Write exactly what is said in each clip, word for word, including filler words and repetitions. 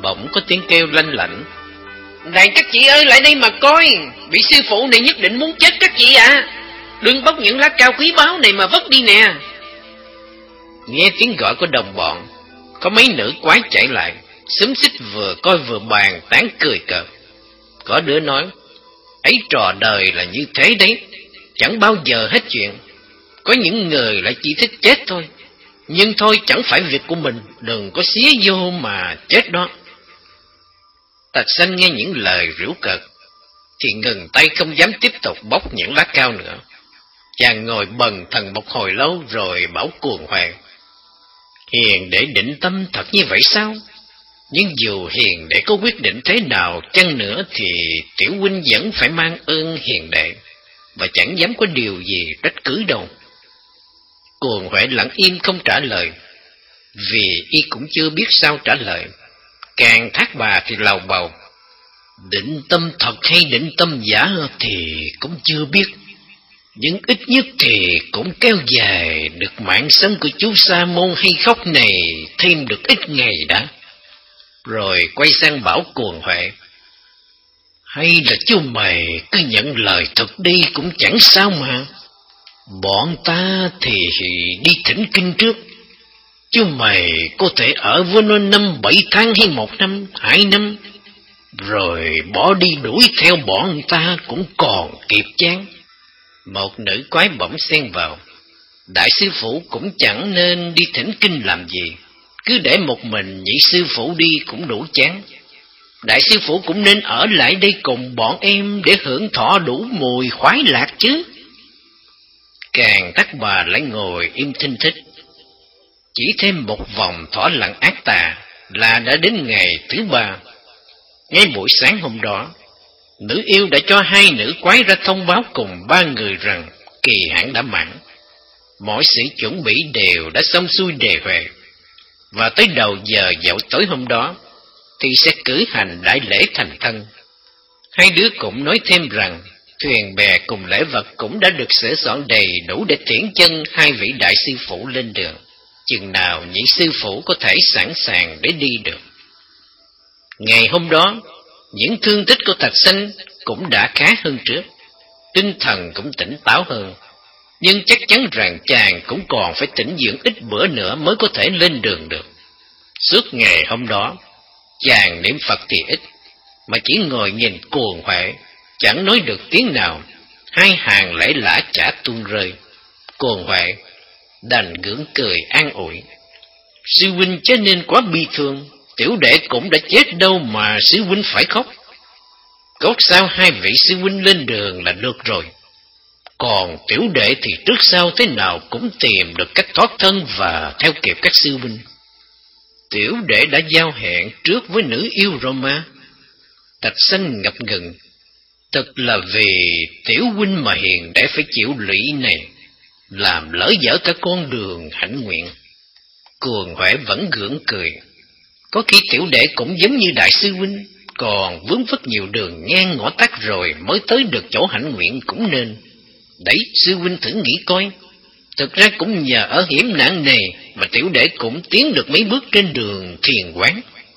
bỗng có tiếng kêu lanh lảnh. Này các chị ơi, lại đây mà coi, vị sư phụ này nhất định muốn chết các chị ạ. À. Đừng bóc những lá cao quý báu này mà vứt đi nè. Nghe tiếng gọi của đồng bọn, có mấy nữ quái chạy lại, xúm xít vừa coi vừa bàn tán cười cợt. Có đứa nói, ấy trò đời là như thế đấy, chẳng bao giờ hết chuyện. Có những người lại chỉ thích chết thôi. Nhưng thôi, chẳng phải việc của mình, đừng có xía vô mà chết đó. Tạch Xanh nghe những lời giễu cợt thì ngừng tay, không dám tiếp tục bóc những lá cao nữa. Chàng ngồi bần thần một hồi lâu rồi bảo Cuồng Huệ, Hiền để định tâm thật như vậy sao? Nhưng dù Hiền để có quyết định thế nào chăng nữa thì tiểu huynh vẫn phải mang ơn Hiền đệ, và chẳng dám có điều gì trách cứ đâu. Cuồng Huệ lặng im không trả lời, vì y cũng chưa biết sao trả lời. Càng thác bà thì lầu bầu, định tâm thật hay định tâm giả thì cũng chưa biết, nhưng ít nhất thì cũng kéo dài được mạng sống của chú Sa Môn hay Khóc này thêm được ít ngày đã. Rồi quay sang bảo Cuồng Huệ, hay là chú mày cứ nhận lời thật đi cũng chẳng sao mà. Bọn ta thì đi thỉnh kinh trước, chú mày có thể ở với nó năm bảy tháng hay một năm, hai năm, rồi bỏ đi đuổi theo bọn ta cũng còn kịp chán. Một nữ quái bỗng xen vào, đại sư phụ cũng chẳng nên đi thỉnh kinh làm gì, cứ để một mình nhị sư phụ đi cũng đủ chán. Đại sư phụ cũng nên ở lại đây cùng bọn em để hưởng thọ đủ mùi khoái lạc chứ. Càng Tắc Bà lại ngồi im thinh thích. Chỉ thêm một vòng thỏa lặng ác tà là đã đến ngày thứ ba. Ngay buổi sáng hôm đó, nữ yêu đã cho hai nữ quái ra thông báo cùng ba người rằng kỳ hạn đã mãn. Mọi sự chuẩn bị đều đã xong xuôi đề huề, và tới đầu giờ dậu tối hôm đó thì sẽ cử hành đại lễ thành thân. Hai đứa cũng nói thêm rằng thuyền bè cùng lễ vật cũng đã được sửa soạn đầy đủ để tiễn chân hai vị đại sư phụ lên đường, chừng nào nhị sư phụ có thể sẵn sàng để đi được. Ngày hôm đó, những thương tích của Thạch Xanh cũng đã khá hơn trước, tinh thần cũng tỉnh táo hơn, nhưng chắc chắn rằng chàng cũng còn phải tĩnh dưỡng ít bữa nữa mới có thể lên đường được. Suốt ngày hôm đó, chàng niệm Phật thì ít, mà chỉ ngồi nhìn Cuồng Huệ, chẳng nói được tiếng nào. Hai hàng lễ lã chả tuôn rơi. Cuồng Huệ đành gượng cười an ủi, sư huynh chớ nên quá bi thương, tiểu đệ cũng đã chết đâu mà sư huynh phải khóc. Cốt sao hai vị sư huynh lên đường là được rồi, còn tiểu đệ thì trước sau thế nào cũng tìm được cách thoát thân và theo kịp các sư huynh. Tiểu đệ đã giao hẹn trước với nữ yêu rồi mà. Thạch Xanh ngập ngừng, thật là vì tiểu huynh mà Hiền để phải chịu lụy này, làm lỡ dở cả con đường hạnh nguyện. Cuồng Huệ vẫn gượng cười, có khi tiểu đệ cũng giống như đại sư huynh, còn vướng vất nhiều đường ngang ngõ tắt rồi mới tới được chỗ hạnh nguyện cũng nên. Đấy, sư huynh thử nghĩ coi, thực ra cũng nhờ ở hiểm nạn này mà tiểu đệ cũng tiến được mấy bước trên đường thiền quán.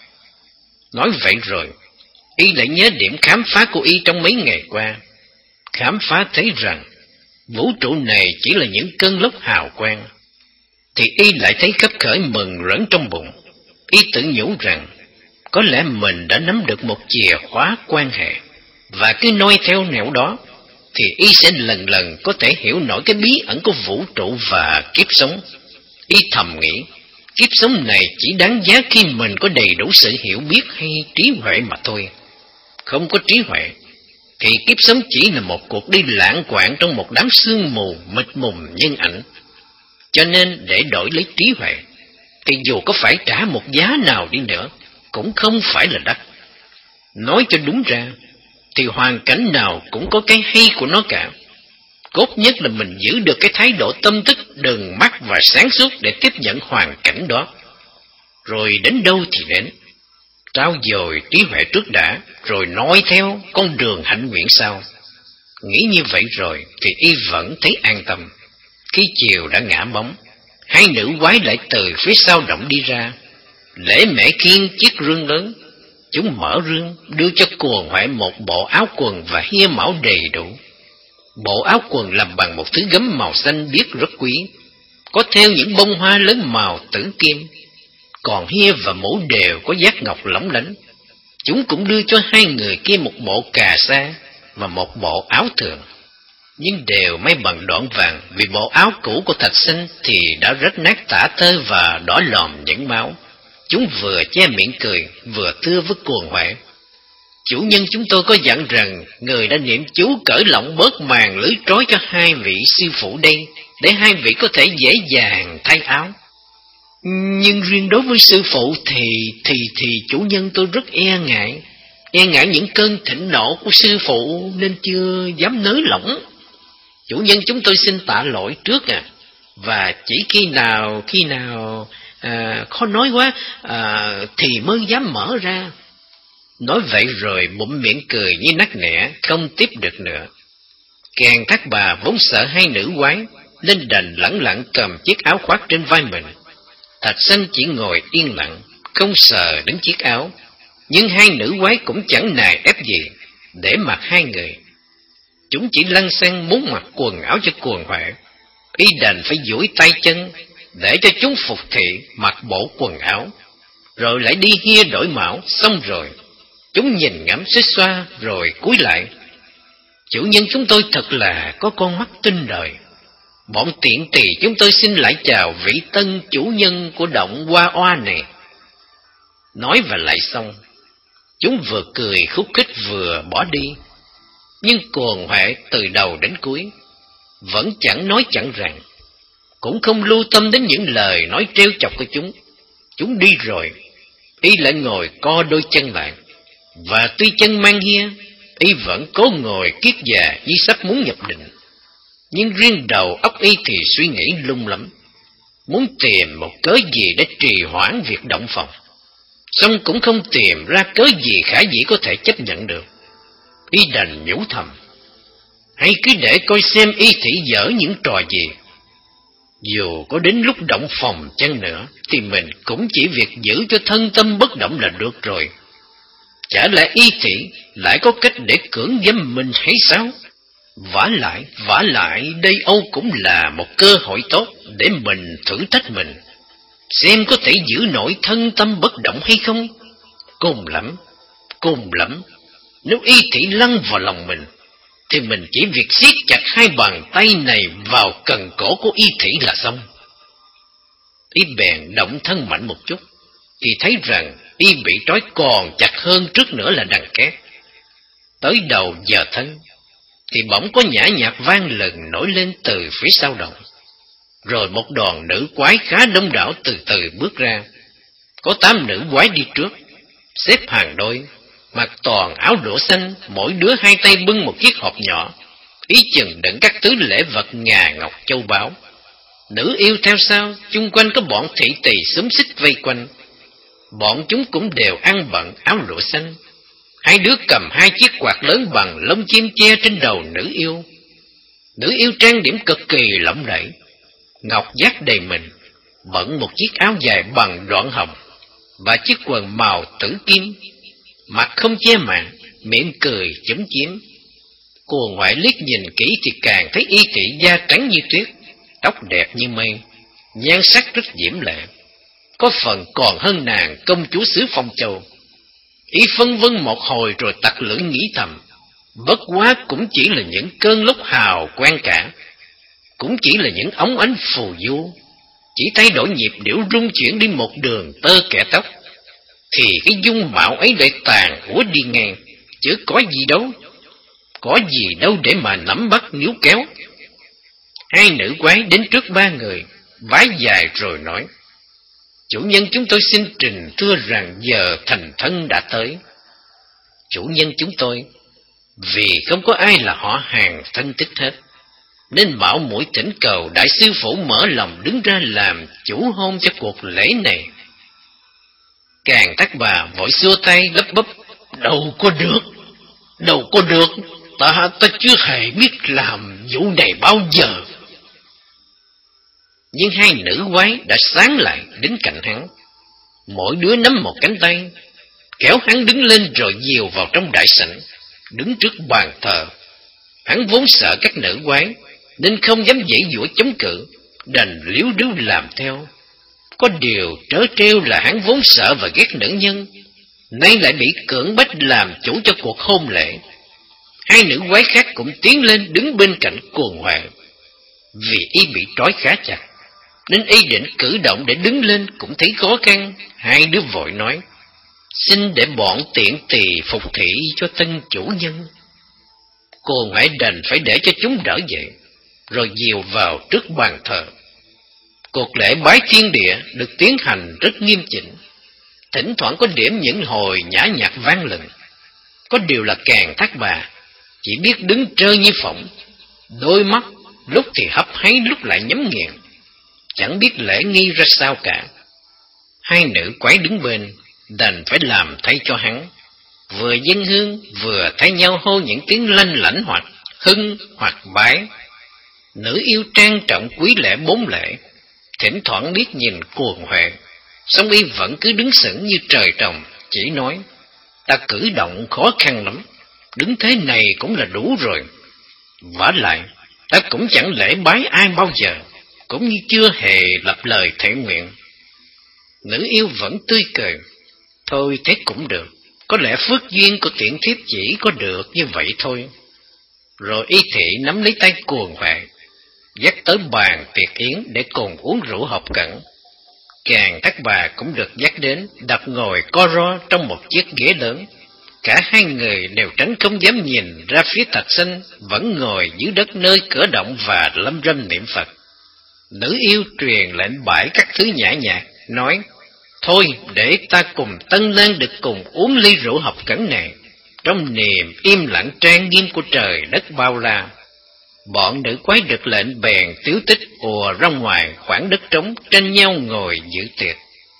Nói vậy rồi, y lại nhớ điểm khám phá của y trong mấy ngày qua. Khám phá thấy rằng vũ trụ này chỉ là những cơn lốc hào quang, thì y lại thấy khấp khởi mừng rỡn trong bụng. Y tự nhủ rằng có lẽ mình đã nắm được một chìa khóa quan hệ, và cứ noi theo nẻo đó thì y sẽ lần lần có thể hiểu nổi cái bí ẩn của vũ trụ và kiếp sống. Y thầm nghĩ, kiếp sống này chỉ đáng giá khi mình có đầy đủ sự hiểu biết hay trí huệ mà thôi. Không có trí huệ thì kiếp sống chỉ là một cuộc đi lãng quạng trong một đám sương mù mịt mùng nhân ảnh. Cho nên để đổi lấy trí huệ thì dù có phải trả một giá nào đi nữa cũng không phải là đắt. Nói cho đúng ra thì hoàn cảnh nào cũng có cái hay của nó cả. Cốt nhất là mình giữ được cái thái độ tâm thức đừng mắt và sáng suốt để tiếp nhận hoàn cảnh đó. Rồi đến đâu thì đến, trao dồi trí huệ trước đã, rồi nói theo con đường hạnh nguyện sau. Nghĩ như vậy rồi thì y vẫn thấy an tâm. Khi chiều đã ngã bóng, hai nữ quái lại từ phía sau động đi ra. Lễ Mẹ khiêng chiếc rương lớn, Chúng mở rương, đưa cho Cuồng Huệ một bộ áo quần và hia mão đầy đủ. Bộ áo quần làm bằng một thứ gấm màu xanh biếc rất quý, có theo những bông hoa lớn màu tử kim, còn hia và mũ đều có giác ngọc lóng lánh. Chúng cũng đưa cho hai người kia một bộ cà sa và một bộ áo thường, nhưng đều may bằng đoạn vàng, vì bộ áo cũ của Thạch Sinh thì đã rách nát tả tơi và đỏ lòm những máu. Chúng vừa che miệng cười, vừa thưa với Cuồng Huệ: chủ nhân chúng tôi có dặn rằng người đã niệm chú cởi lỏng bớt màn lưới trói cho hai vị sư phụ đây, để hai vị có thể dễ dàng thay áo. Nhưng riêng đối với sư phụ thì thì thì chủ nhân tôi rất e ngại, e ngại những cơn thịnh nộ của sư phụ nên chưa dám nới lỏng. Chủ nhân chúng tôi xin tạ lỗi trước à, và chỉ khi nào khi nào à, khó nói quá à, thì mới dám mở ra. Nói vậy rồi bụng miệng cười như nắc nẻ, không tiếp được nữa. Càng Thác Bà vốn sợ hai nữ quái, nên đành lẳng lặng cầm chiếc áo khoác trên vai mình. Thạch Sanh chỉ ngồi yên lặng, không sờ đến chiếc áo, nhưng hai nữ quái cũng chẳng nài ép gì để mặc hai người. Chúng chỉ lăng xăng muốn mặc quần áo cho Cuồng Huệ, y đành phải duỗi tay chân để cho chúng phục thị mặc bộ quần áo, rồi lại đi hia đổi mão. Xong rồi chúng nhìn ngắm xuýt xoa rồi cúi lại: chủ nhân chúng tôi thật là có con mắt tinh đời. Bọn tiện tỳ chúng tôi xin lại chào vị tân chủ nhân của động Hoa Oa này. Nói và lại xong, chúng vừa cười khúc khích vừa bỏ đi. Nhưng Cuồng Huệ từ đầu đến cuối vẫn chẳng nói chẳng rằng, cũng không lưu tâm đến những lời nói trêu chọc của chúng. Chúng đi rồi, y lại ngồi co đôi chân lại, và tuy chân mang hia, y vẫn cố ngồi kiết già như sắp muốn nhập định. Nhưng riêng đầu óc y thì suy nghĩ lung lắm, muốn tìm một cớ gì để trì hoãn việc động phòng, song cũng không tìm ra cớ gì khả dĩ có thể chấp nhận được. Y đành nhủ thầm: hay cứ để coi xem y thị dở những trò gì. Dù có đến lúc động phòng chăng nữa, thì mình cũng chỉ việc giữ cho thân tâm bất động là được rồi. Chả lẽ y thị lại có cách để cưỡng dâm mình hay sao? Vả lại, vả lại đây âu cũng là một cơ hội tốt để mình thử thách mình, xem có thể giữ nổi thân tâm bất động hay không. Cùng lắm, cùng lắm, nếu y thị lăn vào lòng mình, thì mình chỉ việc siết chặt hai bàn tay này vào cần cổ của y thị là xong. Y bèn động thân mạnh một chút, thì thấy rằng y bị trói còn chặt hơn trước nữa là đằng két. Tới đầu giờ thân, thì bỗng có nhã nhạc vang lần nổi lên từ phía sau động. Rồi một đoàn nữ quái khá đông đảo từ từ bước ra. Có tám nữ quái đi trước, xếp hàng đôi, mặc toàn áo lụa xanh, mỗi đứa hai tay bưng một chiếc hộp nhỏ, ý chừng đựng các thứ lễ vật ngà ngọc châu báu. Nữ yêu theo sau, chung quanh có bọn thị tỳ xúm xích vây quanh. Bọn chúng cũng đều ăn bận áo lụa xanh. Hai đứa cầm hai chiếc quạt lớn bằng lông chim che trên đầu nữ yêu. Nữ yêu trang điểm cực kỳ lộng lẫy, ngọc giác đầy mình, bận một chiếc áo dài bằng đoạn hồng và chiếc quần màu tử kim, mặt không che màn, miệng cười chúm chím. Cuồng Huệ liếc nhìn kỹ thì càng thấy y thị da trắng như tuyết, tóc đẹp như mây, nhan sắc rất diễm lệ, có phần còn hơn nàng công chúa xứ Phong Châu. Y phân vân một hồi rồi tặc lưỡi nghĩ thầm: bất quá cũng chỉ là những cơn lốc hào quang cả, cũng chỉ là những óng ánh phù du, chỉ thay đổi nhịp điệu rung chuyển đi một đường tơ kẻ tóc, thì cái dung mạo ấy lại tàn úa đi ngang, chứ có gì đâu, có gì đâu để mà nắm bắt níu kéo. Hai nữ quái đến trước ba người, vái dài rồi nói: chủ nhân chúng tôi xin trình thưa rằng giờ thành thân đã tới. Chủ nhân chúng tôi, vì không có ai là họ hàng thân thích hết, nên mạo muội thỉnh cầu đại sư phụ mở lòng đứng ra làm chủ hôn cho cuộc lễ này. Càng Thác Bà vội xua tay lấp bấp: đâu có được, đâu có được, ta ta chưa hề biết làm vụ này bao giờ. Nhưng hai nữ quái đã sáng lại đến cạnh hắn, mỗi đứa nắm một cánh tay, kéo hắn đứng lên rồi dìu vào trong đại sảnh, đứng trước bàn thờ. Hắn vốn sợ các nữ quái, nên không dám giãy giụa chống cự, đành liếu riếu làm theo. Có điều trớ trêu là hắn vốn sợ và ghét nữ nhân, nay lại bị cưỡng bách làm chủ cho cuộc hôn lễ. Hai nữ quái khác cũng tiến lên đứng bên cạnh Cuồng Hoàng. Vì y bị trói khá chặt, nên y định cử động để đứng lên cũng thấy khó khăn. Hai đứa vội nói: xin để bọn tiện tỳ phục thị cho tân chủ nhân. Cuồng Hoàng đành phải để cho chúng đỡ dậy, rồi dìu vào trước bàn thờ. Cuộc lễ bái thiên địa được tiến hành rất nghiêm chỉnh, thỉnh thoảng có điểm những hồi nhã nhạc vang lừng. Có điều là Càn Thác Bà chỉ biết đứng trơ như phỏng, đôi mắt lúc thì hấp háy lúc lại nhắm nghiền, chẳng biết lễ nghi ra sao cả. Hai nữ quái đứng bên đành phải làm thay cho hắn, vừa dâng hương vừa thay nhau hô những tiếng lanh lảnh hoặc hưng hoặc bái. Nữ yêu trang trọng quý lễ bốn lễ, thỉnh thoảng liếc nhìn Cuồng Hoàng, song y vẫn cứ đứng sững như trời trồng, chỉ nói: ta cử động khó khăn lắm, đứng thế này cũng là đủ rồi. Vả lại, ta cũng chẳng lễ bái ai bao giờ, cũng như chưa hề lập lời thệ nguyện. Nữ yêu vẫn tươi cười: thôi thế cũng được, có lẽ phước duyên của tiện thiếp chỉ có được như vậy thôi. Rồi y thị nắm lấy tay Cuồng Hoàng, dắt tới bàn tiệc yến để cùng uống rượu hợp cẩn. Càn Thác Bà cũng được dắt đến, đặt ngồi co ro trong một chiếc ghế lớn. Cả hai người đều tránh không dám nhìn ra phía Thạch Sinh vẫn ngồi dưới đất nơi cửa động và lâm râm niệm Phật. Nữ yêu truyền lệnh bãi các thứ nhã nhạc, nói: thôi để ta cùng Tân Lan được cùng uống ly rượu hợp cẩn này, trong niềm im lặng trang nghiêm của trời đất bao la. Bọn nữ quái được lệnh bèn tiếu tích ùa ra ngoài khoảng đất trống, tranh nhau ngồi dự tiệc.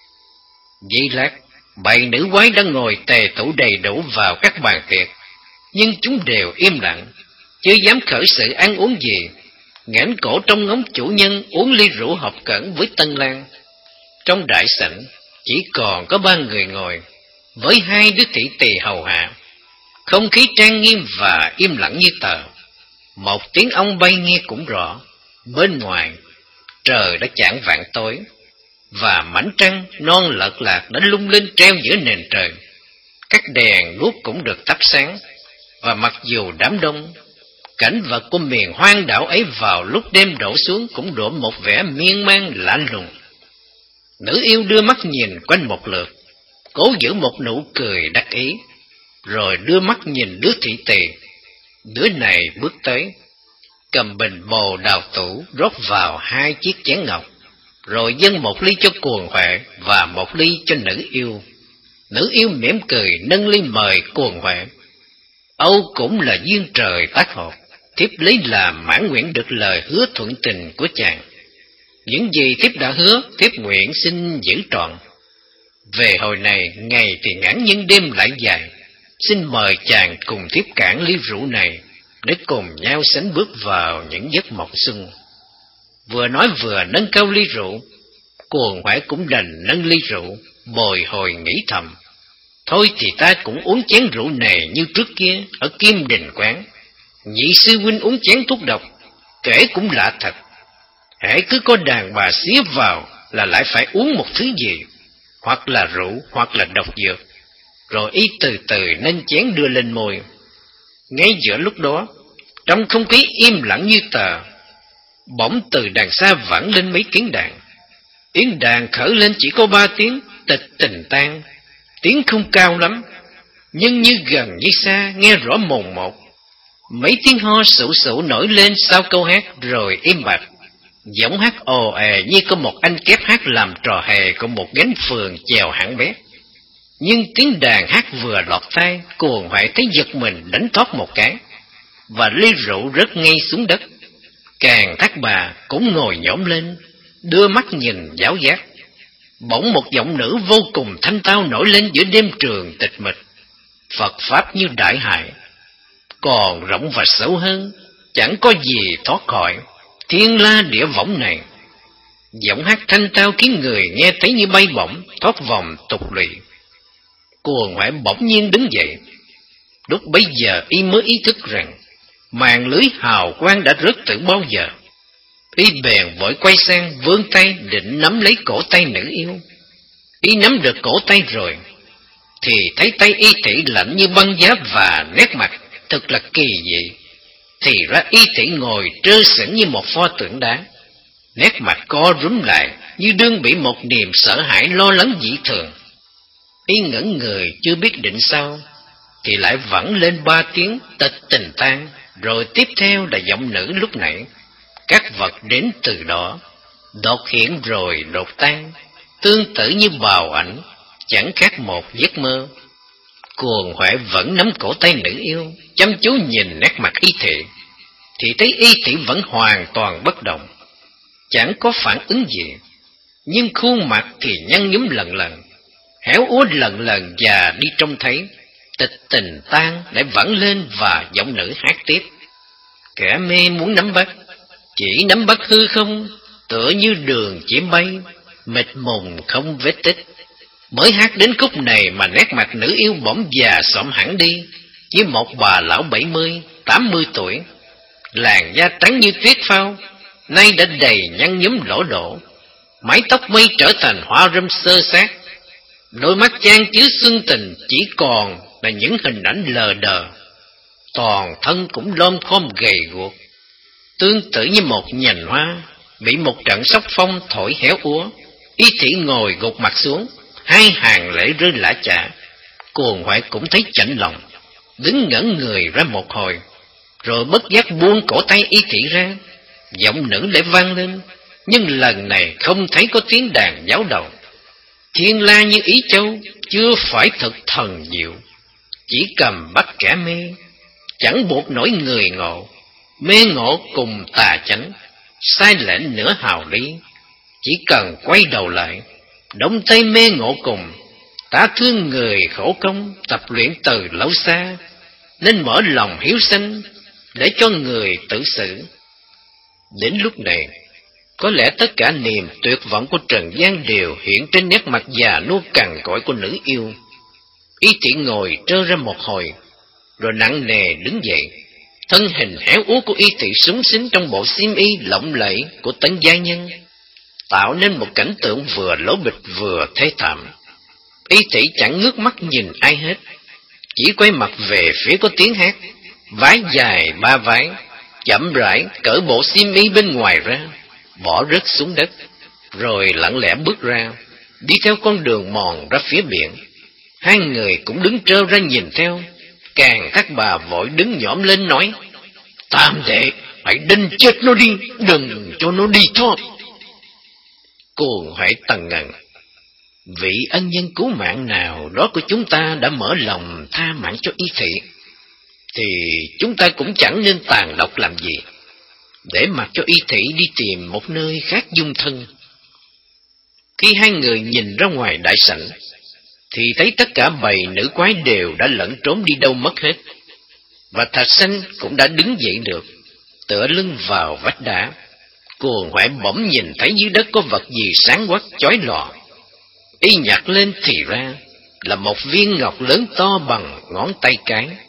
Giây lát, bảy nữ quái đã ngồi tề tụ đầy đủ vào các bàn tiệc, nhưng chúng đều im lặng, chưa dám khởi sự ăn uống gì, nghển cổ trong ngóng chủ nhân uống ly rượu hợp cẩn với Tân Lan. Trong đại sảnh chỉ còn có ba người ngồi, với hai đứa thị tỳ hầu hạ. Không khí trang nghiêm và im lặng như tờ. Một tiếng ong bay nghe cũng rõ. Bên ngoài trời đã chạng vạng tối, và mảnh trăng non lợt lạc đã lung linh treo giữa nền trời. Các đèn đuốc cũng được thắp sáng, và mặc dù đám đông, cảnh vật của miền hoang đảo ấy vào lúc đêm đổ xuống cũng đổ một vẻ miên man lạ lùng. Nữ yêu đưa mắt nhìn quanh một lượt, cố giữ một nụ cười đắc ý, rồi đưa mắt nhìn đứa thị tỳ. Đứa này bước tới, cầm bình bồ đào tủ rót vào hai chiếc chén ngọc, rồi dâng một ly cho Cuồng Hoàng và một ly cho nữ yêu. Nữ yêu mỉm cười nâng ly mời Cuồng Hoàng. Âu cũng là duyên trời tác hợp, thiếp lấy làm mãn nguyện được lời hứa thuận tình của chàng. Những gì thiếp đã hứa, thiếp nguyện xin giữ trọn. Về hồi này, ngày thì ngắn nhưng đêm lại dài, xin mời chàng cùng thiếp cạn ly rượu này, để cùng nhau sánh bước vào những giấc mộng xuân. Vừa nói vừa nâng cao ly rượu, Cuồng Hoàng cũng đành nâng ly rượu, bồi hồi nghĩ thầm: thôi thì ta cũng uống chén rượu này như trước kia ở Kim Đình Quán. Nhị sư huynh uống chén thuốc độc, kể cũng lạ thật. Hễ cứ có đàn bà xía vào là lại phải uống một thứ gì, hoặc là rượu hoặc là độc dược. Rồi y từ từ nâng chén đưa lên môi. Ngay giữa lúc đó, trong không khí im lặng như tờ, bỗng từ đằng xa vẳng lên mấy tiếng đàn. Tiếng đàn khởi lên chỉ có ba tiếng, tịch tình tan. Tiếng không cao lắm, nhưng như gần như xa, nghe rõ mồn một. Mấy tiếng ho sụ sụ nổi lên sau câu hát rồi im bặt. Giọng hát ồ ề như có một anh kép hát làm trò hề của một gánh phường chèo hẳn bé. Nhưng tiếng đàn hát vừa lọt tai, Cuồng Hoàng thấy giật mình đánh thoát một cái, và ly rượu rớt ngay xuống đất. Càn Thác Bà cũng ngồi nhổm lên, đưa mắt nhìn giáo giác. Bỗng một giọng nữ vô cùng thanh tao nổi lên giữa đêm trường tịch mịch. Phật pháp như đại hải, còn rộng và sâu hơn, chẳng có gì thoát khỏi thiên la địa võng này. Giọng hát thanh tao khiến người nghe thấy như bay bổng, thoát vòng tục lụy. Cuồng Huệ bỗng nhiên đứng dậy. Lúc bấy giờ y mới ý thức rằng màn lưới hào quang đã rớt từ bao giờ. Y bèn vội quay sang vươn tay định nắm lấy cổ tay nữ yêu. Y nắm được cổ tay rồi thì thấy tay y tỷ lạnh như băng giá và nét mặt thật là kỳ dị. Thì ra y tỷ ngồi trơ sững như một pho tượng đá, nét mặt co rúm lại như đương bị một niềm sợ hãi lo lắng dị thường. Y ngẩn người chưa biết định sao thì lại vẳng lên ba tiếng tịch tình tan, rồi tiếp theo là giọng nữ lúc nãy. Các vật đến từ đó đột hiện rồi đột tan, tương tự như bào ảnh, chẳng khác một giấc mơ. Cuồng Huệ vẫn nắm cổ tay nữ yêu, chăm chú nhìn nét mặt y thị, thì thấy y thị vẫn hoàn toàn bất động, chẳng có phản ứng gì, nhưng khuôn mặt thì nhăn nhúm lần lần, héo úa lần lần và đi trông thấy. Tịch tình tan lại vẳng lên và giọng nữ hát tiếp. Kẻ mê muốn nắm bắt, chỉ nắm bắt hư không, tựa như đường chỉ bay, mịt mùng không vết tích. Mới hát đến khúc này mà nét mặt nữ yêu bỗng già xõm hẳn đi, như một bà lão bảy mươi, tám mươi tuổi. Làn da trắng như tuyết phao, nay đã đầy nhăn nhúm lỗ đổ, mái tóc mây trở thành hoa râm xơ xác. Đôi mắt chan chứa xuân tình chỉ còn là những hình ảnh lờ đờ, toàn thân cũng lom khom gầy guộc, tương tự như một nhành hoa bị một trận sóng phong thổi héo úa. Y thị ngồi gục mặt xuống, hai hàng lệ rơi lã chả. Cuồng Huệ cũng thấy chạnh lòng, đứng ngẩn người ra một hồi, rồi bất giác buông cổ tay y thị ra. Giọng nữ lại vang lên, nhưng lần này không thấy có tiếng đàn giáo đầu. Thiên la như Ý Châu, chưa phải thật thần diệu, chỉ cầm bắt kẻ mê, chẳng buộc nổi người ngộ. Mê ngộ cùng tà chánh, sai lệnh nửa hào lý, chỉ cần quay đầu lại, động tay mê ngộ cùng. Ta thương người khổ công, tập luyện từ lâu xa, nên mở lòng hiếu sinh, để cho người tự xử. Đến lúc này, có lẽ tất cả niềm tuyệt vọng của trần gian đều hiện trên nét mặt già nua cằn cỗi của nữ yêu. Y thị ngồi trơ ra một hồi, rồi nặng nề đứng dậy. Thân hình héo úa của y thị súng xính trong bộ xiêm y lộng lẫy của tấn gia nhân, tạo nên một cảnh tượng vừa lố bịch vừa thê thảm. Y thị chẳng ngước mắt nhìn ai hết, chỉ quay mặt về phía có tiếng hát. Vái dài ba vái, chậm rãi cởi bộ xiêm y bên ngoài ra, bỏ rớt xuống đất, rồi lặng lẽ bước ra, đi theo con đường mòn ra phía biển. Hai người cũng đứng trơ ra nhìn theo. Càng các bà vội đứng nhõm lên nói: Tam đệ, hãy đinh chết nó đi, đừng cho nó đi thoát. Cuồng Huệ tần ngần: Vị ân nhân cứu mạng nào đó của chúng ta đã mở lòng tha mạng cho y thị, thì chúng ta cũng chẳng nên tàn độc làm gì, để mặc cho y thị đi tìm một nơi khác dung thân. Khi hai người nhìn ra ngoài đại sảnh, thì thấy tất cả bầy nữ quái đều đã lẫn trốn đi đâu mất hết, và Thạch Sanh cũng đã đứng dậy được, tựa lưng vào vách đá. Cuồng Huệ bỗng nhìn thấy dưới đất có vật gì sáng quắc chói lòa. Y nhặt lên thì ra là một viên ngọc lớn to bằng ngón tay cái.